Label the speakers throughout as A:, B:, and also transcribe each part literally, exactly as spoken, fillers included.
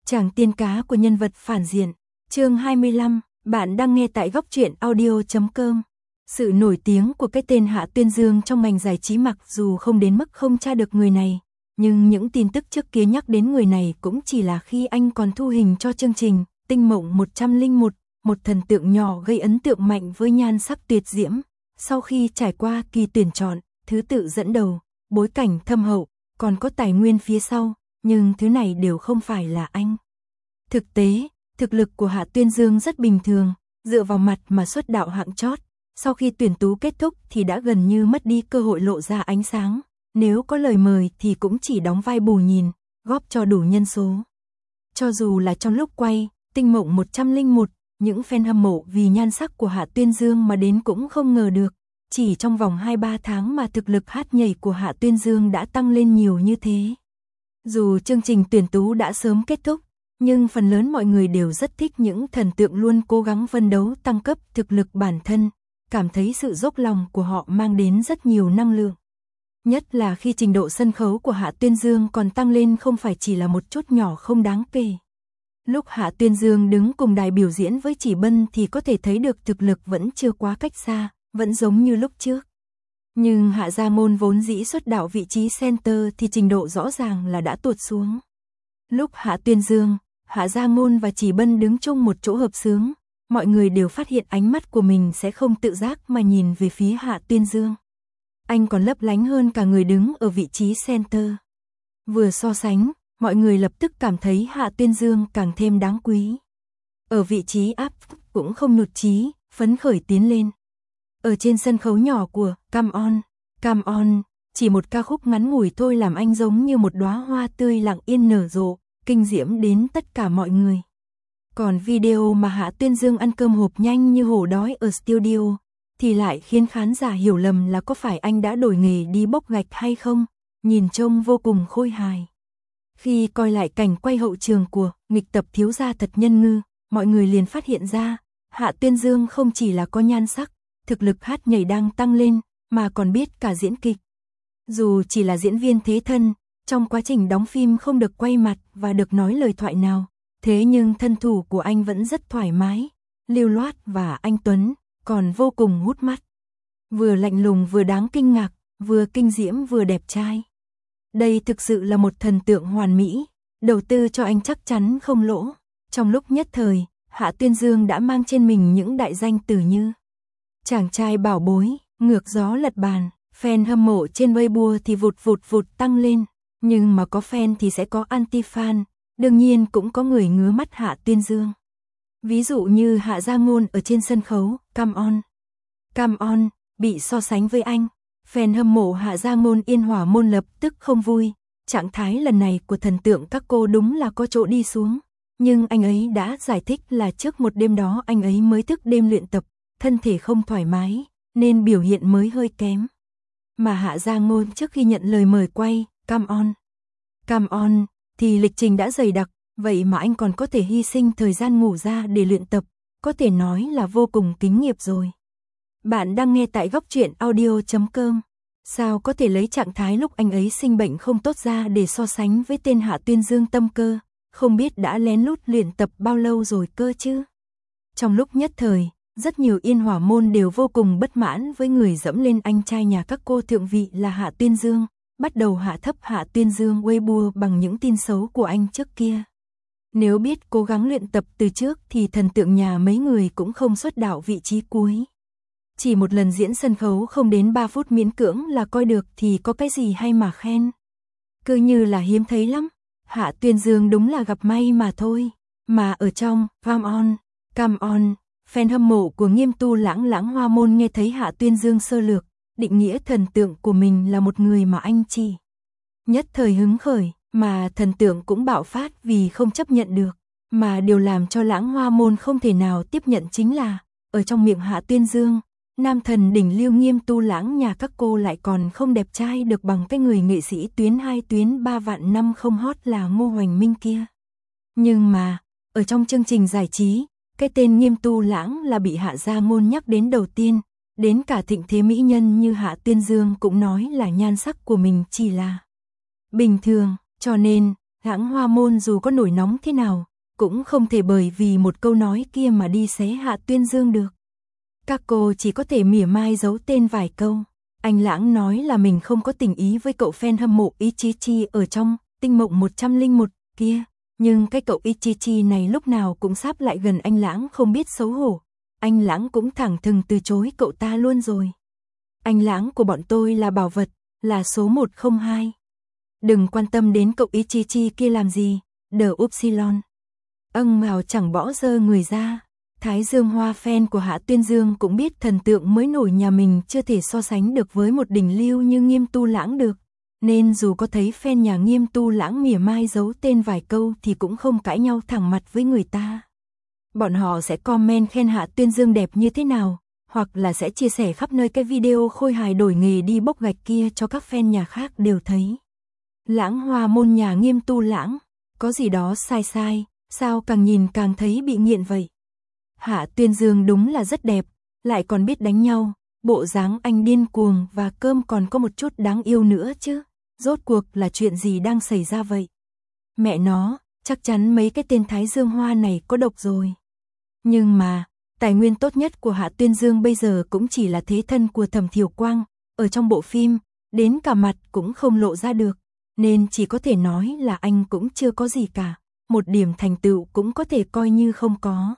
A: Chàng tiên cá của nhân vật phản diện. Chương hai mươi lăm, bạn đang nghe tại góc truyện audio chấm com. Sự nổi tiếng của cái tên Hạ Tuyên Dương trong ngành giải trí mặc dù không đến mức không tra được người này, nhưng những tin tức trước kia nhắc đến người này cũng chỉ là khi anh còn thu hình cho chương trình Tinh Mộng một không một, một thần tượng nhỏ gây ấn tượng mạnh với nhan sắc tuyệt diễm. Sau khi trải qua kỳ tuyển chọn, thứ tự dẫn đầu, bối cảnh thâm hậu, còn có tài nguyên phía sau, nhưng thứ này đều không phải là anh. Thực tế, thực lực của Hạ Tuyên Dương rất bình thường, dựa vào mặt mà xuất đạo hạng chót. Sau khi tuyển tú kết thúc thì đã gần như mất đi cơ hội lộ ra ánh sáng, nếu có lời mời thì cũng chỉ đóng vai bù nhìn, góp cho đủ nhân số. Cho dù là trong lúc quay Tinh Mộng một không một, những fan hâm mộ vì nhan sắc của Hạ Tuyên Dương mà đến cũng không ngờ được, chỉ trong vòng hai ba tháng mà thực lực hát nhảy của Hạ Tuyên Dương đã tăng lên nhiều như thế. Dù chương trình tuyển tú đã sớm kết thúc, nhưng phần lớn mọi người đều rất thích những thần tượng luôn cố gắng phấn đấu tăng cấp thực lực bản thân, cảm thấy sự dốc lòng của họ mang đến rất nhiều năng lượng. Nhất là khi trình độ sân khấu của Hạ Tuyên Dương còn tăng lên không phải chỉ là một chút nhỏ không đáng kể. Lúc Hạ Tuyên Dương đứng cùng đài biểu diễn với Chỉ Bân thì có thể thấy được thực lực vẫn chưa quá cách xa, vẫn giống như lúc trước. Nhưng Hạ Gia Ngôn vốn dĩ xuất đạo vị trí center thì trình độ rõ ràng là đã tuột xuống. Lúc Hạ Tuyên Dương, Hạ Gia Ngôn và Chỉ Bân đứng chung một chỗ hợp xướng, mọi người đều phát hiện ánh mắt của mình sẽ không tự giác mà nhìn về phía Hạ Tuyên Dương. Anh còn lấp lánh hơn cả người đứng ở vị trí center. Vừa so sánh, mọi người lập tức cảm thấy Hạ Tuyên Dương càng thêm đáng quý. Ở vị trí áp cũng không nhụt chí, phấn khởi tiến lên. Ở trên sân khấu nhỏ của Come On, Come On, chỉ một ca khúc ngắn ngủi thôi làm anh giống như một đóa hoa tươi lặng yên nở rộ, kinh diễm đến tất cả mọi người. Còn video mà Hạ Tuyên Dương ăn cơm hộp nhanh như hổ đói ở studio, thì lại khiến khán giả hiểu lầm là có phải anh đã đổi nghề đi bốc gạch hay không, nhìn trông vô cùng khôi hài. Khi coi lại cảnh quay hậu trường của nghịch tập Thiếu gia thật nhân ngư, mọi người liền phát hiện ra, Hạ Tuyên Dương không chỉ là có nhan sắc, thực lực hát nhảy đang tăng lên, mà còn biết cả diễn kịch. Dù chỉ là diễn viên thế thân, trong quá trình đóng phim không được quay mặt và được nói lời thoại nào, thế nhưng thân thủ của anh vẫn rất thoải mái, lưu loát và anh tuấn, còn vô cùng hút mắt. Vừa lạnh lùng vừa đáng kinh ngạc, vừa kinh diễm vừa đẹp trai. Đây thực sự là một thần tượng hoàn mỹ, đầu tư cho anh chắc chắn không lỗ. Trong lúc nhất thời, Hạ Tuyên Dương đã mang trên mình những đại danh từ như chàng trai bảo bối, ngược gió lật bàn, fan hâm mộ trên Weibo thì vụt vụt vụt tăng lên, nhưng mà có fan thì sẽ có anti-fan, đương nhiên cũng có người ngứa mắt Hạ Tuyên Dương. Ví dụ như Hạ Gia Ngôn ở trên sân khấu Come On, Come On bị so sánh với anh, fan hâm mộ Hạ Gia Ngôn Yên Hỏa Môn lập tức không vui, trạng thái lần này của thần tượng các cô đúng là có chỗ đi xuống, nhưng anh ấy đã giải thích là trước một đêm đó anh ấy mới thức đêm luyện tập, thân thể không thoải mái, nên biểu hiện mới hơi kém. Mà Hạ Gia Ngôn trước khi nhận lời mời quay Come On, Come On thì lịch trình đã dày đặc, vậy mà anh còn có thể hy sinh thời gian ngủ ra để luyện tập, có thể nói là vô cùng kính nghiệp rồi. Bạn đang nghe tại góc truyện audio chấm com. Sao có thể lấy trạng thái lúc anh ấy sinh bệnh không tốt ra để so sánh với tên Hạ Tuyên Dương tâm cơ, không biết đã lén lút luyện tập bao lâu rồi cơ chứ. Trong lúc nhất thời, rất nhiều Yên Hỏa Môn đều vô cùng bất mãn với người dẫm lên anh trai nhà các cô thượng vị là Hạ Tuyên Dương, bắt đầu hạ thấp Hạ Tuyên Dương Weibo bằng những tin xấu của anh trước kia. Nếu biết cố gắng luyện tập từ trước thì thần tượng nhà mấy người cũng không xuất đạo vị trí cuối. Chỉ một lần diễn sân khấu không đến ba phút miễn cưỡng là coi được thì có cái gì hay mà khen. Cứ như là hiếm thấy lắm, Hạ Tuyên Dương đúng là gặp may mà thôi. Mà ở trong Come On, Come On, fan hâm mộ của Nghiêm Tu Lãng Lãng Hoa Môn nghe thấy Hạ Tuyên Dương sơ lược, định nghĩa thần tượng của mình là một người mà anh chỉ nhất thời hứng khởi, mà thần tượng cũng bạo phát vì không chấp nhận được. Mà điều làm cho Lãng Hoa Môn không thể nào tiếp nhận chính là, ở trong miệng Hạ Tuyên Dương, nam thần đỉnh lưu Nghiêm Tu Lãng nhà các cô lại còn không đẹp trai được bằng cái người nghệ sĩ tuyến hai tuyến ba vạn năm không hot là Ngô Hoành Minh kia. Nhưng mà, ở trong chương trình giải trí, cái tên Nghiêm Tu Lãng là bị Hạ Gia Ngôn nhắc đến đầu tiên, đến cả thịnh thế mỹ nhân như Hạ Tuyên Dương cũng nói là nhan sắc của mình chỉ là bình thường, cho nên Lãng Hoa Môn dù có nổi nóng thế nào, cũng không thể bởi vì một câu nói kia mà đi xé Hạ Tuyên Dương được. Các cô chỉ có thể mỉa mai giấu tên vài câu. Anh Lãng nói là mình không có tình ý với cậu fan hâm mộ Ichichi ở trong Tinh Mộng một không một kia, nhưng cái cậu Ichichi này lúc nào cũng sáp lại gần anh Lãng không biết xấu hổ. Anh Lãng cũng thẳng thừng từ chối cậu ta luôn rồi. Anh Lãng của bọn tôi là bảo vật, là số một không hai. Đừng quan tâm đến cậu Ichichi kia làm gì, đờ Upsilon. Âng Mào chẳng bỏ dơ người ra. Thái Dương Hoa fan của Hạ Tuyên Dương cũng biết thần tượng mới nổi nhà mình chưa thể so sánh được với một đỉnh lưu như Nghiêm Tu Lãng được. Nên dù có thấy fan nhà Nghiêm Tu Lãng mỉa mai giấu tên vài câu thì cũng không cãi nhau thẳng mặt với người ta. Bọn họ sẽ comment khen Hạ Tuyên Dương đẹp như thế nào, hoặc là sẽ chia sẻ khắp nơi cái video khôi hài đổi nghề đi bốc gạch kia cho các fan nhà khác đều thấy. Lãng Hoa Môn nhà Nghiêm Tu Lãng, có gì đó sai sai, sao càng nhìn càng thấy bị nghiện vậy. Hạ Tuyên Dương đúng là rất đẹp, lại còn biết đánh nhau, bộ dáng anh điên cuồng và cơm còn có một chút đáng yêu nữa chứ. Rốt cuộc là chuyện gì đang xảy ra vậy? Mẹ nó, chắc chắn mấy cái tên Thái Dương Hoa này có độc rồi. Nhưng mà, tài nguyên tốt nhất của Hạ Tuyên Dương bây giờ cũng chỉ là thế thân của Thẩm Thiều Quang, ở trong bộ phim, đến cả mặt cũng không lộ ra được, nên chỉ có thể nói là anh cũng chưa có gì cả, một điểm thành tựu cũng có thể coi như không có.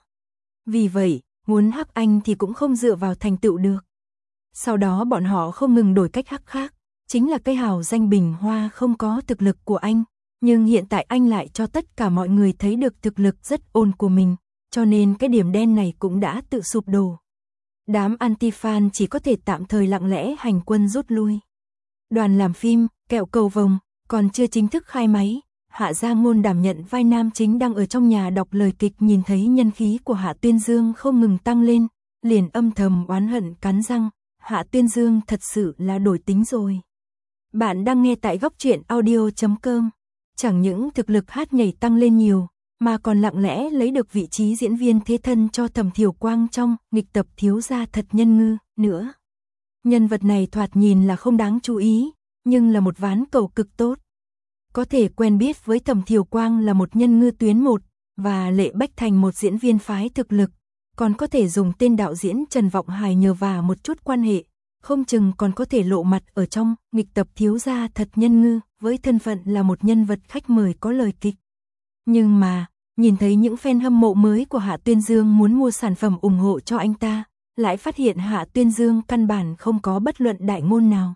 A: Vì vậy, muốn hắc anh thì cũng không dựa vào thành tựu được. Sau đó bọn họ không ngừng đổi cách hắc khác, chính là cái hào danh Bình Hoa không có thực lực của anh, nhưng hiện tại anh lại cho tất cả mọi người thấy được thực lực rất ôn của mình, cho nên cái điểm đen này cũng đã tự sụp đổ. Đám anti-fan chỉ có thể tạm thời lặng lẽ hành quân rút lui. Đoàn làm phim, Kẹo Cầu Vồng, còn chưa chính thức khai máy. Hạ Gia Ngôn đảm nhận vai nam chính đang ở trong nhà đọc lời kịch, nhìn thấy nhân khí của Hạ Tuyên Dương không ngừng tăng lên, liền âm thầm oán hận cắn răng, Hạ Tuyên Dương thật sự là đổi tính rồi. Bạn đang nghe tại góc truyện audio chấm com, chẳng những thực lực hát nhảy tăng lên nhiều, mà còn lặng lẽ lấy được vị trí diễn viên thế thân cho Thẩm Thiều Quang trong nghịch tập Thiếu Gia Thật Nhân Ngư nữa. Nhân vật này thoạt nhìn là không đáng chú ý, nhưng là một ván cầu cực tốt. Có thể quen biết với Thẩm Thiều Quang là một nhân ngư tuyến một, và Lệ Bách Thành một diễn viên phái thực lực, còn có thể dùng tên đạo diễn Trần Vọng Hải nhờ vả một chút quan hệ, không chừng còn có thể lộ mặt ở trong nghịch tập Thiếu Gia Thật Nhân Ngư với thân phận là một nhân vật khách mời có lời kịch. Nhưng mà, nhìn thấy những fan hâm mộ mới của Hạ Tuyên Dương muốn mua sản phẩm ủng hộ cho anh ta, lại phát hiện Hạ Tuyên Dương căn bản không có bất luận đại ngôn nào.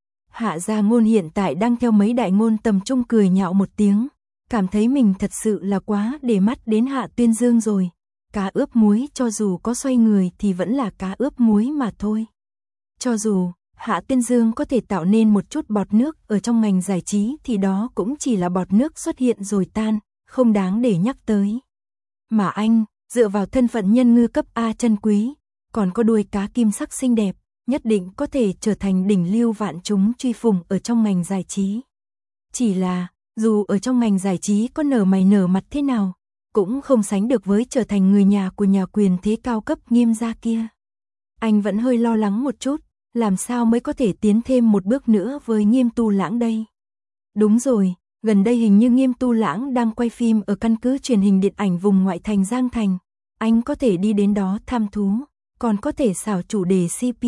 A: Hạ Gia Ngôn hiện tại đang theo mấy đại ngôn tầm trung cười nhạo một tiếng, cảm thấy mình thật sự là quá để mắt đến Hạ Tuyên Dương rồi. Cá ướp muối cho dù có xoay người thì vẫn là cá ướp muối mà thôi. Cho dù Hạ Tuyên Dương có thể tạo nên một chút bọt nước ở trong ngành giải trí thì đó cũng chỉ là bọt nước xuất hiện rồi tan, không đáng để nhắc tới. Mà anh, dựa vào thân phận nhân ngư cấp A chân quý, còn có đuôi cá kim sắc xinh đẹp, nhất định có thể trở thành đỉnh lưu vạn chúng truy phủng ở trong ngành giải trí. Chỉ là, dù ở trong ngành giải trí có nở mày nở mặt thế nào, cũng không sánh được với trở thành người nhà của nhà quyền thế cao cấp Nghiêm gia kia. Anh vẫn hơi lo lắng một chút, làm sao mới có thể tiến thêm một bước nữa với Nghiêm Tu Lãng đây. Đúng rồi, gần đây hình như Nghiêm Tu Lãng đang quay phim ở căn cứ truyền hình điện ảnh vùng ngoại thành Giang Thành. Anh có thể đi đến đó thăm thú, còn có thể xảo chủ đề xê pê.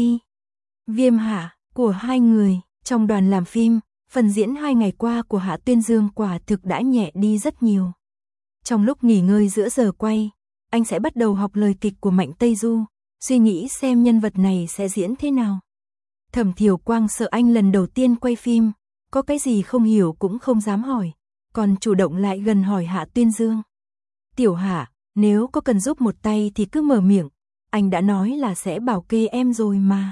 A: Viêm Hạ của hai người trong đoàn làm phim, phần diễn hai ngày qua của Hạ Tuyên Dương quả thực đã nhẹ đi rất nhiều. Trong lúc nghỉ ngơi giữa giờ quay, anh sẽ bắt đầu học lời kịch của Mạnh Tây Du, suy nghĩ xem nhân vật này sẽ diễn thế nào. Thẩm Thiều Quang sợ anh lần đầu tiên quay phim, có cái gì không hiểu cũng không dám hỏi, còn chủ động lại gần hỏi Hạ Tuyên Dương. Tiểu Hạ, nếu có cần giúp một tay thì cứ mở miệng, anh đã nói là sẽ bảo kê em rồi mà.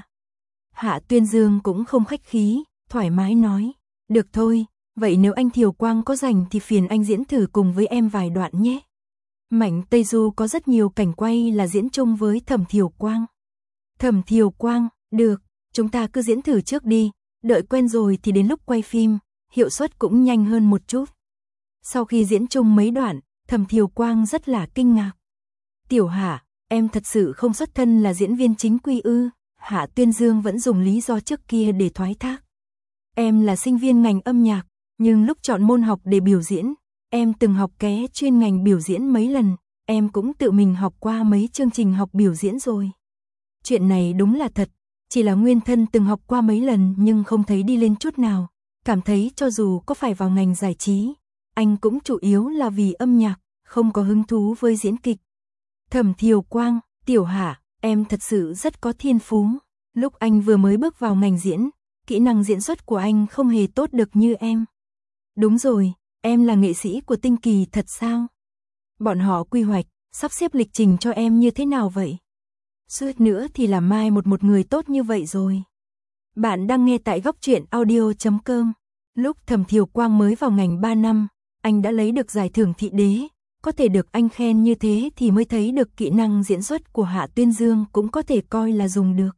A: Hạ Tuyên Dương cũng không khách khí, thoải mái nói, được thôi, vậy nếu anh Thiều Quang có rảnh thì phiền anh diễn thử cùng với em vài đoạn nhé. Mạnh Tây Du có rất nhiều cảnh quay là diễn chung với Thẩm Thiều Quang. Thẩm Thiều Quang, được, chúng ta cứ diễn thử trước đi, đợi quen rồi thì đến lúc quay phim, hiệu suất cũng nhanh hơn một chút. Sau khi diễn chung mấy đoạn, Thẩm Thiều Quang rất là kinh ngạc. Tiểu Hạ, em thật sự không xuất thân là diễn viên chính quy ư? Hạ Tuyên Dương vẫn dùng lý do trước kia để thoái thác. Em là sinh viên ngành âm nhạc, nhưng lúc chọn môn học để biểu diễn, em từng học ké chuyên ngành biểu diễn mấy lần, em cũng tự mình học qua mấy chương trình học biểu diễn rồi. Chuyện này đúng là thật, chỉ là Nguyên Thân từng học qua mấy lần nhưng không thấy đi lên chút nào, cảm thấy cho dù có phải vào ngành giải trí, anh cũng chủ yếu là vì âm nhạc, không có hứng thú với diễn kịch. Thẩm Thiều Quang, Tiểu Hạ, em thật sự rất có thiên phú. Lúc anh vừa mới bước vào ngành diễn, kỹ năng diễn xuất của anh không hề tốt được như em. Đúng rồi, em là nghệ sĩ của Tinh Kỳ thật sao? Bọn họ quy hoạch, sắp xếp lịch trình cho em như thế nào vậy? Suýt nữa thì làm mai một một người tốt như vậy rồi. Bạn đang nghe tại góc truyện audio chấm com. Lúc Thẩm Thiều Quang mới vào ngành ba năm, anh đã lấy được giải thưởng thị đế. Có thể được anh khen như thế thì mới thấy được kỹ năng diễn xuất của Hạ Tuyên Dương cũng có thể coi là dùng được.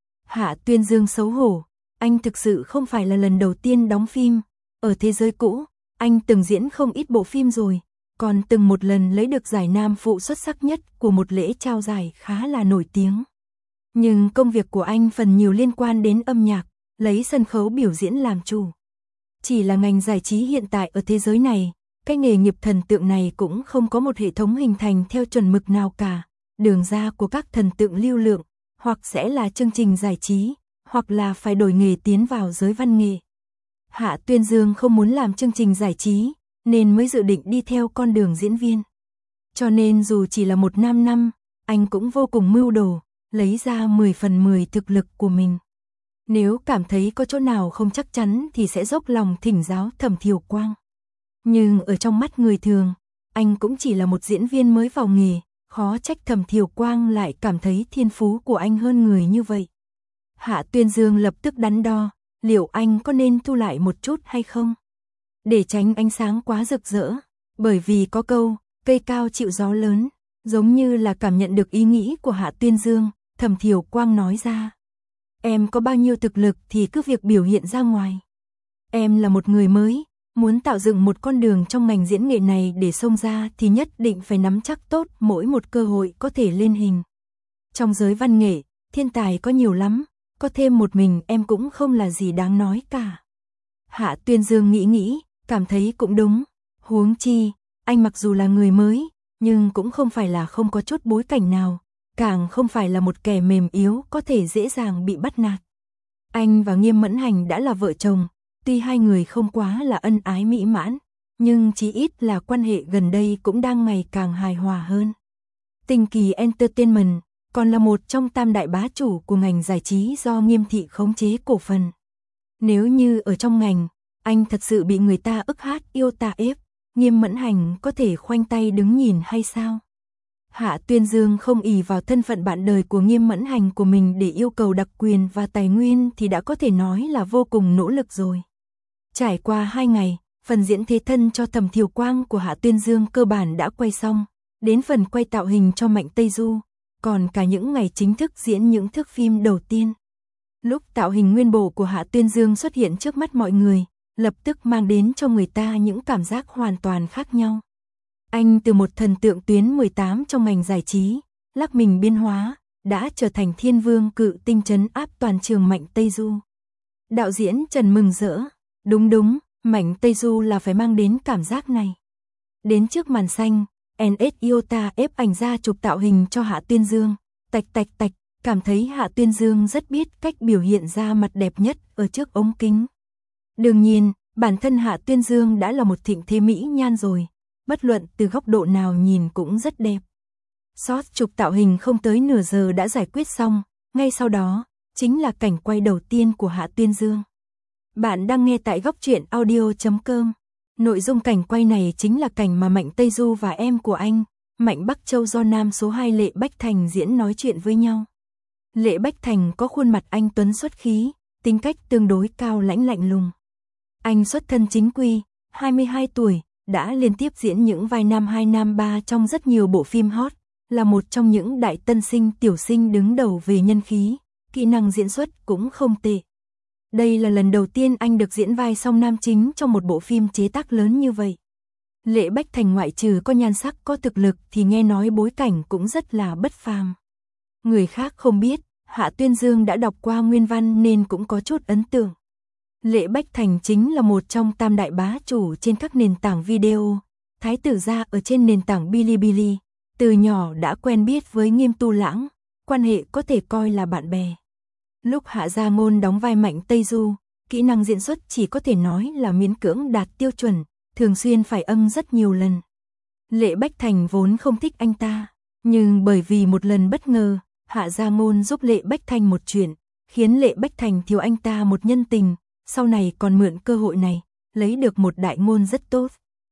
A: Hạ Tuyên Dương xấu hổ, anh thực sự không phải là lần đầu tiên đóng phim. Ở thế giới cũ, anh từng diễn không ít bộ phim rồi, còn từng một lần lấy được giải nam phụ xuất sắc nhất của một lễ trao giải khá là nổi tiếng. Nhưng công việc của anh phần nhiều liên quan đến âm nhạc, lấy sân khấu biểu diễn làm chủ. Chỉ là ngành giải trí hiện tại ở thế giới này, cái nghề nghiệp thần tượng này cũng không có một hệ thống hình thành theo chuẩn mực nào cả. Đường ra của các thần tượng lưu lượng, hoặc sẽ là chương trình giải trí, hoặc là phải đổi nghề tiến vào giới văn nghệ. Hạ Tuyên Dương không muốn làm chương trình giải trí, nên mới dự định đi theo con đường diễn viên. Cho nên dù chỉ là một nam năm, anh cũng vô cùng mưu đồ, lấy ra mười phần mười thực lực của mình. Nếu cảm thấy có chỗ nào không chắc chắn thì sẽ dốc lòng thỉnh giáo Thẩm Thiều Quang. Nhưng ở trong mắt người thường, anh cũng chỉ là một diễn viên mới vào nghề, khó trách Thẩm Thiều Quang lại cảm thấy thiên phú của anh hơn người như vậy. Hạ Tuyên Dương lập tức đắn đo, liệu anh có nên thu lại một chút hay không? Để tránh ánh sáng quá rực rỡ, bởi vì có câu, cây cao chịu gió lớn, giống như là cảm nhận được ý nghĩ của Hạ Tuyên Dương, Thẩm Thiều Quang nói ra. Em có bao nhiêu thực lực thì cứ việc biểu hiện ra ngoài. Em là một người mới, muốn tạo dựng một con đường trong ngành diễn nghệ này để xông ra thì nhất định phải nắm chắc tốt mỗi một cơ hội có thể lên hình. Trong giới văn nghệ, thiên tài có nhiều lắm, có thêm một mình em cũng không là gì đáng nói cả. Hạ Tuyên Dương nghĩ nghĩ, cảm thấy cũng đúng. Huống chi, anh mặc dù là người mới, nhưng cũng không phải là không có chút bối cảnh nào, càng không phải là một kẻ mềm yếu có thể dễ dàng bị bắt nạt. Anh và Nghiêm Mẫn Hành đã là vợ chồng, tuy hai người không quá là ân ái mỹ mãn, nhưng chí ít là quan hệ gần đây cũng đang ngày càng hài hòa hơn. Tinh Kỳ Entertainment còn là một trong tam đại bá chủ của ngành giải trí do Nghiêm thị khống chế cổ phần. Nếu như ở trong ngành, anh thật sự bị người ta ức hát yêu tà ép, Nghiêm Mẫn Hành có thể khoanh tay đứng nhìn hay sao? Hạ Tuyên Dương không ỷ vào thân phận bạn đời của Nghiêm Mẫn Hành của mình để yêu cầu đặc quyền và tài nguyên thì đã có thể nói là vô cùng nỗ lực rồi. Trải qua hai ngày, phần diễn thế thân cho Thẩm Thiều Quang của Hạ Tuyên Dương cơ bản đã quay xong, đến phần quay tạo hình cho Mạnh Tây Du, còn cả những ngày chính thức diễn những thước phim đầu tiên. Lúc tạo hình nguyên bộ của Hạ Tuyên Dương xuất hiện trước mắt mọi người, lập tức mang đến cho người ta những cảm giác hoàn toàn khác nhau. Anh từ một thần tượng tuyến mười tám trong ngành giải trí, lắc mình biến hóa, đã trở thành thiên vương cự tinh trấn áp toàn trường Mạnh Tây Du. Đạo diễn Trần mừng rỡ, đúng đúng, Mạnh Tây Du là phải mang đến cảm giác này. Đến trước màn xanh, en ét Iota ép ảnh ra chụp tạo hình cho Hạ Tuyên Dương, tạch tạch tạch, cảm thấy Hạ Tuyên Dương rất biết cách biểu hiện ra mặt đẹp nhất ở trước ống kính. Đương nhiên, bản thân Hạ Tuyên Dương đã là một thịnh thế mỹ nhan rồi, bất luận từ góc độ nào nhìn cũng rất đẹp. Shot chụp tạo hình không tới nửa giờ đã giải quyết xong, ngay sau đó, chính là cảnh quay đầu tiên của Hạ Tuyên Dương. Bạn đang nghe tại góc truyện audio chấm com. Nội dung cảnh quay này chính là cảnh mà Mạnh Tây Du và em của anh, Mạnh Bắc Châu do nam số hai Lệ Bách Thành diễn nói chuyện với nhau. Lệ Bách Thành có khuôn mặt anh tuấn xuất khí, tính cách tương đối cao lãnh lạnh lùng. Anh xuất thân chính quy, hai mươi hai tuổi, đã liên tiếp diễn những vai nam hai nam ba trong rất nhiều bộ phim hot, là một trong những đại tân sinh tiểu sinh đứng đầu về nhân khí, kỹ năng diễn xuất cũng không tệ. Đây là lần đầu tiên anh được diễn vai song nam chính trong một bộ phim chế tác lớn như vậy. Lệ Bách Thành ngoại trừ có nhan sắc có thực lực thì nghe nói bối cảnh cũng rất là bất phàm. Người khác không biết, Hạ Tuyên Dương đã đọc qua nguyên văn nên cũng có chút ấn tượng. Lệ Bách Thành chính là một trong tam đại bá chủ trên các nền tảng video, thái tử gia ở trên nền tảng Bilibili, từ nhỏ đã quen biết với Nghiêm Tu Lãng, quan hệ có thể coi là bạn bè. Lúc Hạ Gia Ngôn đóng vai Mạnh Tây Du, kỹ năng diễn xuất chỉ có thể nói là miễn cưỡng đạt tiêu chuẩn, thường xuyên phải âm rất nhiều lần. Lệ Bách Thành vốn không thích anh ta, nhưng bởi vì một lần bất ngờ, Hạ Gia Ngôn giúp Lệ Bách Thành một chuyện, khiến Lệ Bách Thành thiếu anh ta một nhân tình, sau này còn mượn cơ hội này, lấy được một đại ngôn rất tốt.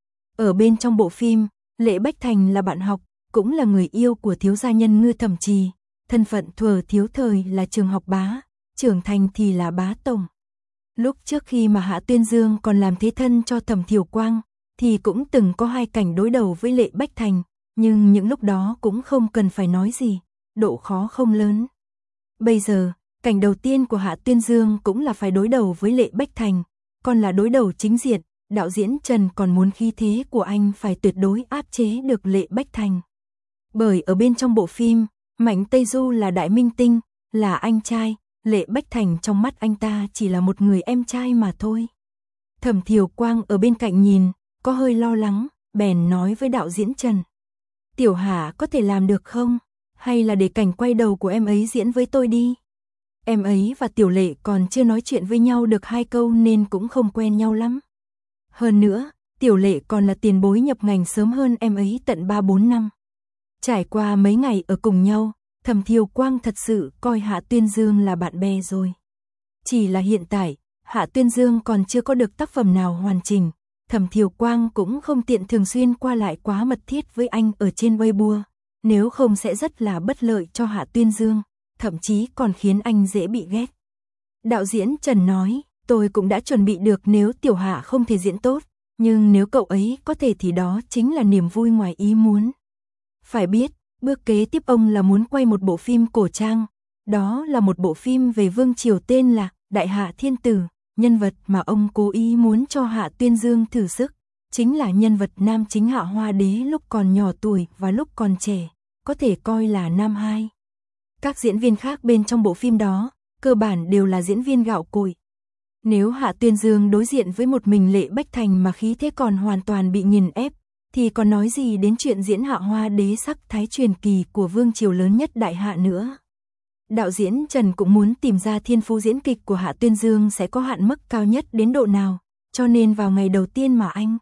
A: Ở bên trong bộ phim, Lệ Bách Thành là bạn học, cũng là người yêu của thiếu gia Nhân Ngư Thẩm Trì, thân phận thuở thiếu thời là trường học bá, trưởng thành thì là bá tổng. Lúc trước khi mà Hạ Tuyên Dương còn làm thế thân cho Thẩm Thiều Quang, thì cũng từng có hai cảnh đối đầu với Lệ Bách Thành, nhưng những lúc đó cũng không cần phải nói gì, độ khó không lớn. Bây giờ, cảnh đầu tiên của Hạ Tuyên Dương cũng là phải đối đầu với Lệ Bách Thành, còn là đối đầu chính diện, đạo diễn Trần còn muốn khí thế của anh phải tuyệt đối áp chế được Lệ Bách Thành. Bởi ở bên trong bộ phim, Mạnh Tây Du là đại minh tinh, là anh trai, Lệ Bách Thành trong mắt anh ta chỉ là một người em trai mà thôi. Thẩm Thiều Quang ở bên cạnh nhìn, có hơi lo lắng, bèn nói với đạo diễn Trần. Tiểu Hà có thể làm được không? Hay là để cảnh quay đầu của em ấy diễn với tôi đi? Em ấy và Tiểu Lệ còn chưa nói chuyện với nhau được hai câu nên cũng không quen nhau lắm. Hơn nữa, Tiểu Lệ còn là tiền bối nhập ngành sớm hơn em ấy tận ba bốn năm. Trải qua mấy ngày ở cùng nhau, Thẩm Thiều Quang thật sự coi Hạ Tuyên Dương là bạn bè rồi. Chỉ là hiện tại, Hạ Tuyên Dương còn chưa có được tác phẩm nào hoàn chỉnh, Thẩm Thiều Quang cũng không tiện thường xuyên qua lại quá mật thiết với anh ở trên Weibo, nếu không sẽ rất là bất lợi cho Hạ Tuyên Dương, thậm chí còn khiến anh dễ bị ghét. Đạo diễn Trần nói, tôi cũng đã chuẩn bị được nếu Tiểu Hạ không thể diễn tốt, nhưng nếu cậu ấy có thể thì đó chính là niềm vui ngoài ý muốn. Phải biết, bước kế tiếp ông là muốn quay một bộ phim cổ trang, đó là một bộ phim về vương triều tên là Đại Hạ Thiên Tử, nhân vật mà ông cố ý muốn cho Hạ Tuyên Dương thử sức, chính là nhân vật nam chính Hạ Hoa Đế lúc còn nhỏ tuổi và lúc còn trẻ, có thể coi là nam hai. Các diễn viên khác bên trong bộ phim đó, cơ bản đều là diễn viên gạo cội. Nếu Hạ Tuyên Dương đối diện với một mình Lệ Bách Thành mà khí thế còn hoàn toàn bị nghiền ép, thì còn nói gì đến chuyện diễn Hạ Hoa Đế sắc thái truyền kỳ của vương triều lớn nhất Đại Hạ nữa. Đạo diễn Trần cũng muốn tìm ra thiên phú diễn kịch của Hạ Tuyên Dương sẽ có hạn mức cao nhất đến độ nào, cho nên vào ngày đầu tiên mà anh.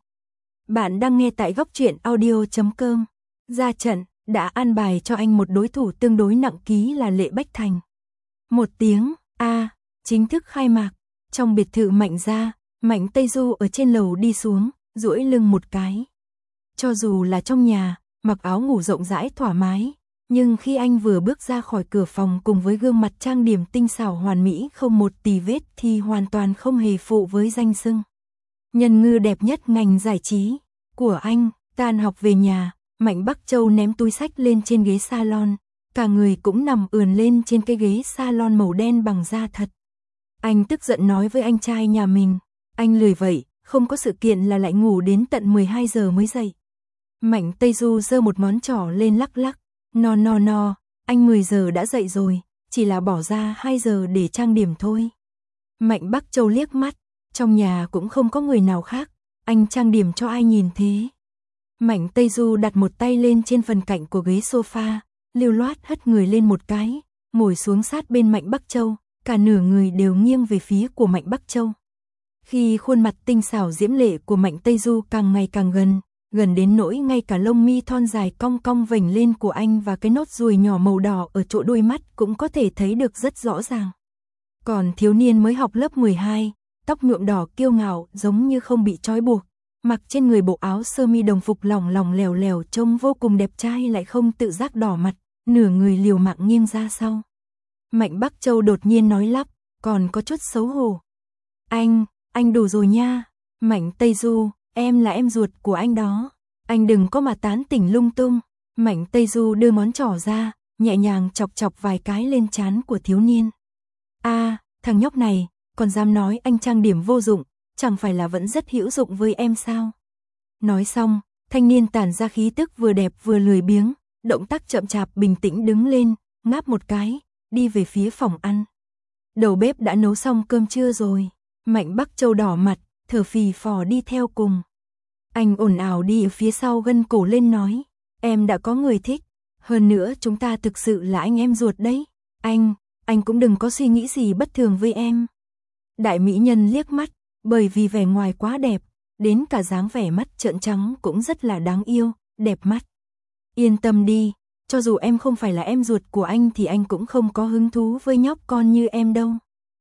A: Bạn đang nghe tại góc truyện audio chấm com. Ra trận, đã an bài cho anh một đối thủ tương đối nặng ký là Lệ Bách Thành. Một tiếng, a chính thức khai mạc, trong biệt thự Mạnh gia, Mạnh Tây Du ở trên lầu đi xuống, duỗi lưng một cái. Cho dù là trong nhà, mặc áo ngủ rộng rãi thoải mái, nhưng khi anh vừa bước ra khỏi cửa phòng cùng với gương mặt trang điểm tinh xảo hoàn mỹ không một tì vết thì hoàn toàn không hề phụ với danh xưng nhân ngư đẹp nhất ngành giải trí của anh. Tan học về nhà, Mạnh Bắc Châu ném túi xách lên trên ghế salon, cả người cũng nằm ườn lên trên cái ghế salon màu đen bằng da thật. Anh tức giận nói với anh trai nhà mình, anh lười vậy, không có sự kiện là lại ngủ đến tận mười hai giờ mới dậy. Mạnh Tây Du giơ một ngón trỏ lên lắc lắc, no no no, anh mười giờ đã dậy rồi, chỉ là bỏ ra hai giờ để trang điểm thôi. Mạnh Bắc Châu liếc mắt, trong nhà cũng không có người nào khác, anh trang điểm cho ai nhìn thế. Mạnh Tây Du đặt một tay lên trên phần cạnh của ghế sofa, lưu loát hất người lên một cái, ngồi xuống sát bên Mạnh Bắc Châu, cả nửa người đều nghiêng về phía của Mạnh Bắc Châu. Khi khuôn mặt tinh xảo diễm lệ của Mạnh Tây Du càng ngày càng gần, gần đến nỗi ngay cả lông mi thon dài cong cong vểnh lên của anh và cái nốt ruồi nhỏ màu đỏ ở chỗ đôi mắt cũng có thể thấy được rất rõ ràng. Còn thiếu niên mới học lớp mười hai, tóc nhuộm đỏ kiêu ngạo giống như không bị trói buộc, mặc trên người bộ áo sơ mi đồng phục lỏng lỏng lèo lèo trông vô cùng đẹp trai lại không tự giác đỏ mặt, nửa người liều mạng nghiêng ra sau. Mạnh Bắc Châu đột nhiên nói lắp, còn có chút xấu hổ. Anh, anh đủ rồi nha. Mạnh Tây Du, em là em ruột của anh đó. Anh đừng có mà tán tỉnh lung tung. Mạnh Tây Du đưa ngón trỏ ra, nhẹ nhàng chọc chọc vài cái lên trán của thiếu niên. A, à, thằng nhóc này, còn dám nói anh trang điểm vô dụng, chẳng phải là vẫn rất hữu dụng với em sao? Nói xong, thanh niên tản ra khí tức vừa đẹp vừa lười biếng, động tác chậm chạp bình tĩnh đứng lên, ngáp một cái, đi về phía phòng ăn. Đầu bếp đã nấu xong cơm trưa rồi. Mạnh Bắc Châu đỏ mặt, thở phì phò đi theo cùng. Anh ồn ào đi ở phía sau gân cổ lên nói, em đã có người thích, hơn nữa chúng ta thực sự là anh em ruột đấy. Anh, anh cũng đừng có suy nghĩ gì bất thường với em. Đại mỹ nhân liếc mắt, bởi vì vẻ ngoài quá đẹp, đến cả dáng vẻ mắt trợn trắng cũng rất là đáng yêu, đẹp mắt. Yên tâm đi, cho dù em không phải là em ruột của anh thì anh cũng không có hứng thú với nhóc con như em đâu.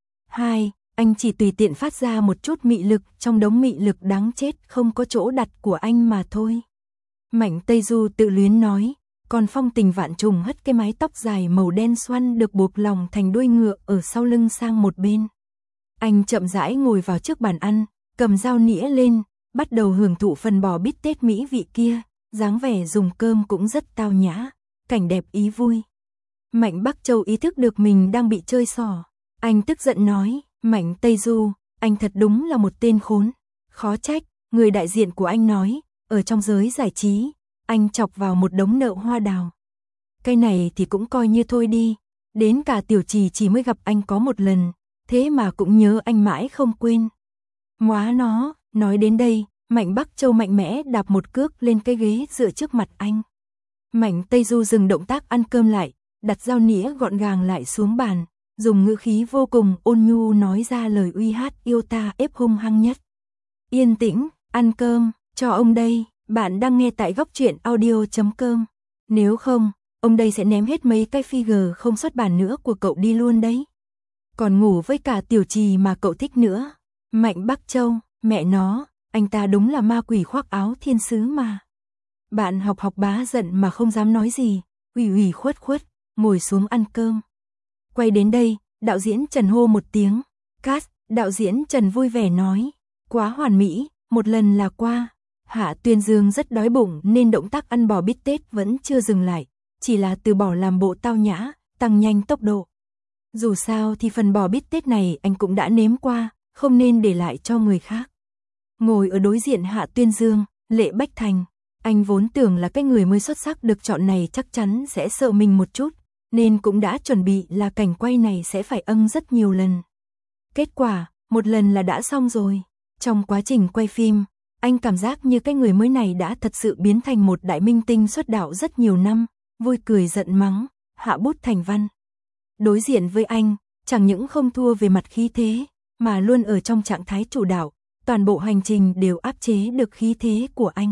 A: Hai, anh chỉ tùy tiện phát ra một chút mị lực trong đống mị lực đáng chết không có chỗ đặt của anh mà thôi. Mạnh Tây Du tự luyến nói, còn phong tình vạn trùng hất cái mái tóc dài màu đen xoăn được buộc lòng thành đuôi ngựa ở sau lưng sang một bên. Anh chậm rãi ngồi vào trước bàn ăn, cầm dao nĩa lên, bắt đầu hưởng thụ phần bò bít tết mỹ vị kia, dáng vẻ dùng cơm cũng rất tao nhã, cảnh đẹp ý vui. Mạnh Bắc Châu ý thức được mình đang bị chơi xỏ, anh tức giận nói, Mạnh Tây Du, anh thật đúng là một tên khốn, khó trách, người đại diện của anh nói, ở trong giới giải trí, anh chọc vào một đống nợ hoa đào. Cái này thì cũng coi như thôi đi, đến cả Tiểu Trì chỉ mới gặp anh có một lần, thế mà cũng nhớ anh mãi không quên. Móa nó, nói đến đây, Mạnh Bắc Châu mạnh mẽ đạp một cước lên cái ghế dựa trước mặt anh. Mạnh Tây Du dừng động tác ăn cơm lại, đặt dao nĩa gọn gàng lại xuống bàn, dùng ngữ khí vô cùng ôn nhu nói ra lời uy hát yêu ta ép hung hăng nhất. Yên tĩnh, ăn cơm, cho ông đây, bạn đang nghe tại góc truyện audio chấm com. Nếu không, ông đây sẽ ném hết mấy cái figure không xuất bản nữa của cậu đi luôn đấy. Còn ngủ với cả Tiểu Trì mà cậu thích nữa. Mạnh Bắc Châu, mẹ nó, anh ta đúng là ma quỷ khoác áo thiên sứ mà. Bạn học học bá giận mà không dám nói gì, ủy ủy khuất khuất, ngồi xuống ăn cơm. Quay đến đây, đạo diễn Trần hô một tiếng, cast, đạo diễn Trần vui vẻ nói, quá hoàn mỹ, một lần là qua. Hạ Tuyên Dương rất đói bụng nên động tác ăn bò bít tết vẫn chưa dừng lại, chỉ là từ bỏ làm bộ tao nhã, tăng nhanh tốc độ. Dù sao thì phần bò bít tết này anh cũng đã nếm qua, không nên để lại cho người khác. Ngồi ở đối diện Hạ Tuyên Dương, Lệ Bách Thành, anh vốn tưởng là cái người mới xuất sắc được chọn này chắc chắn sẽ sợ mình một chút, nên cũng đã chuẩn bị là cảnh quay này sẽ phải âng rất nhiều lần. Kết quả, một lần là đã xong rồi. Trong quá trình quay phim, anh cảm giác như cái người mới này đã thật sự biến thành một đại minh tinh xuất đạo rất nhiều năm, vui cười giận mắng, hạ bút thành văn. Đối diện với anh, chẳng những không thua về mặt khí thế, mà luôn ở trong trạng thái chủ đạo, toàn bộ hành trình đều áp chế được khí thế của anh.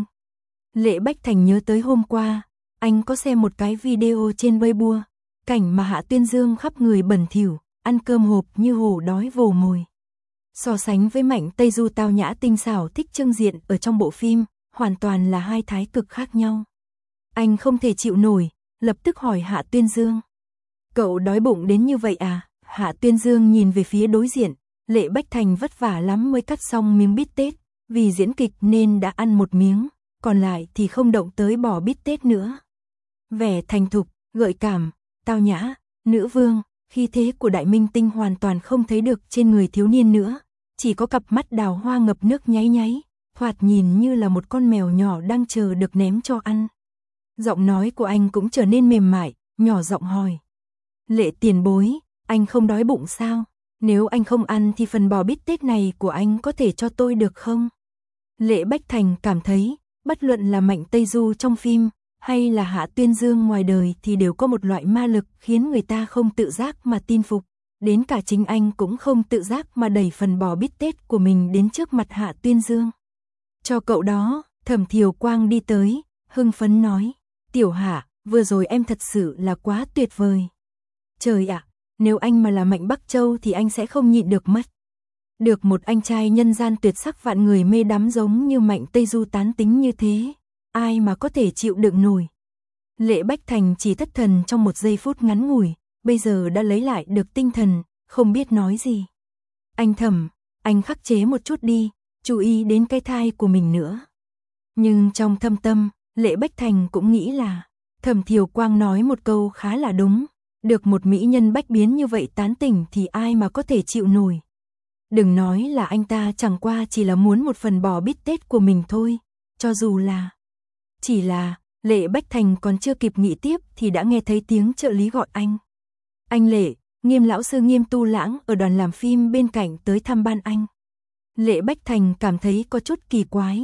A: Lệ Bách Thành nhớ tới hôm qua, anh có xem một cái video trên Weibo, cảnh mà Hạ Tuyên Dương khắp người bẩn thỉu, ăn cơm hộp như hổ đói vồ mồi. So sánh với Mạnh Tây Du tao nhã tinh xảo thích trưng diện ở trong bộ phim, hoàn toàn là hai thái cực khác nhau. Anh không thể chịu nổi, lập tức hỏi Hạ Tuyên Dương. Cậu đói bụng đến như vậy à? Hạ Tuyên Dương nhìn về phía đối diện, Lệ Bách Thành vất vả lắm mới cắt xong miếng bít tết, vì diễn kịch nên đã ăn một miếng, còn lại thì không động tới bò bít tết nữa. Vẻ thành thục, gợi cảm, tao nhã, nữ vương, khí thế của đại minh tinh hoàn toàn không thấy được trên người thiếu niên nữa, chỉ có cặp mắt đào hoa ngập nước nháy nháy, thoạt nhìn như là một con mèo nhỏ đang chờ được ném cho ăn. Giọng nói của anh cũng trở nên mềm mại, nhỏ giọng hỏi. Lệ tiền bối, anh không đói bụng sao? Nếu anh không ăn thì phần bò bít tết này của anh có thể cho tôi được không? Lệ Bách Thành cảm thấy, bất luận là Mạnh Tây Du trong phim, hay là Hạ Tuyên Dương ngoài đời thì đều có một loại ma lực khiến người ta không tự giác mà tin phục. Đến cả chính anh cũng không tự giác mà đẩy phần bò bít tết của mình đến trước mặt Hạ Tuyên Dương. Cho cậu đó, Thẩm Thiều Quang đi tới, hưng phấn nói, Tiểu Hạ, vừa rồi em thật sự là quá tuyệt vời. Trời ạ, nếu anh mà là Mạnh Bắc Châu thì anh sẽ không nhịn được mất. Được một anh trai nhân gian tuyệt sắc vạn người mê đắm giống như Mạnh Tây Du tán tính như thế, ai mà có thể chịu đựng nổi. Lệ Bách Thành chỉ thất thần trong một giây phút ngắn ngủi, bây giờ đã lấy lại được tinh thần, không biết nói gì. Anh Thẩm, anh khắc chế một chút đi, chú ý đến cái thai của mình nữa. Nhưng trong thâm tâm, Lệ Bách Thành cũng nghĩ là, Thẩm Thiều Quang nói một câu khá là đúng, được một mỹ nhân bách biến như vậy tán tỉnh thì ai mà có thể chịu nổi. Đừng nói là anh ta chẳng qua chỉ là muốn một phần bò bít tết của mình thôi, cho dù là... Chỉ là, Lệ Bách Thành còn chưa kịp nghĩ tiếp thì đã nghe thấy tiếng trợ lý gọi anh. Anh Lệ, Nghiêm lão sư Nghiêm Tu Lãng ở đoàn làm phim bên cạnh tới thăm ban anh. Lệ Bách Thành cảm thấy có chút kỳ quái.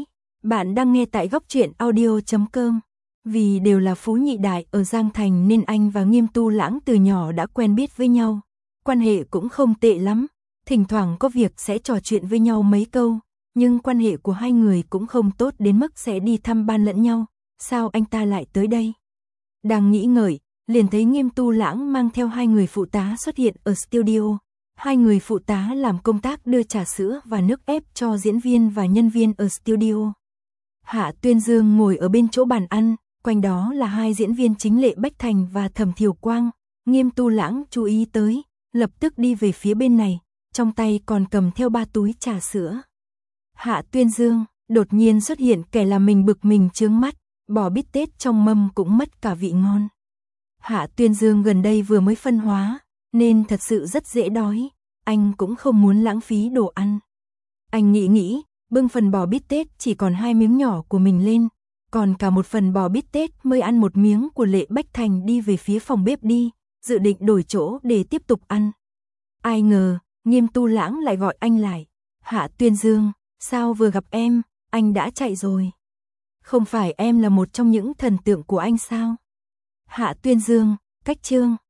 A: Bạn đang nghe tại góc truyện audio chấm com. Vì đều là phú nhị đại ở Giang Thành nên anh và Nghiêm Tu Lãng từ nhỏ đã quen biết với nhau. Quan hệ cũng không tệ lắm, thỉnh thoảng có việc sẽ trò chuyện với nhau mấy câu, nhưng quan hệ của hai người cũng không tốt đến mức sẽ đi thăm ban lẫn nhau. Sao anh ta lại tới đây? Đang nghĩ ngợi, liền thấy Nghiêm Tu Lãng mang theo hai người phụ tá xuất hiện ở studio. Hai người phụ tá làm công tác đưa trà sữa và nước ép cho diễn viên và nhân viên ở studio. Hạ Tuyên Dương ngồi ở bên chỗ bàn ăn, quanh đó là hai diễn viên chính Lệ Bách Thành và Thẩm Thiều Quang. Nghiêm Tu Lãng chú ý tới, lập tức đi về phía bên này, trong tay còn cầm theo ba túi trà sữa. Hạ Tuyên Dương, đột nhiên xuất hiện kẻ làm mình bực mình chướng mắt, bò bít tết trong mâm cũng mất cả vị ngon. Hạ Tuyên Dương gần đây vừa mới phân hóa, nên thật sự rất dễ đói, anh cũng không muốn lãng phí đồ ăn. Anh nghĩ nghĩ, bưng phần bò bít tết chỉ còn hai miếng nhỏ của mình lên, còn cả một phần bò bít tết mới ăn một miếng của Lệ Bách Thành đi về phía phòng bếp đi, dự định đổi chỗ để tiếp tục ăn. Ai ngờ, Nghiêm Tu Lãng lại gọi anh lại. Hạ Tuyên Dương, sao vừa gặp em, anh đã chạy rồi? Không phải em là một trong những thần tượng của anh sao? Hạ Tuyên Dương, cách chương.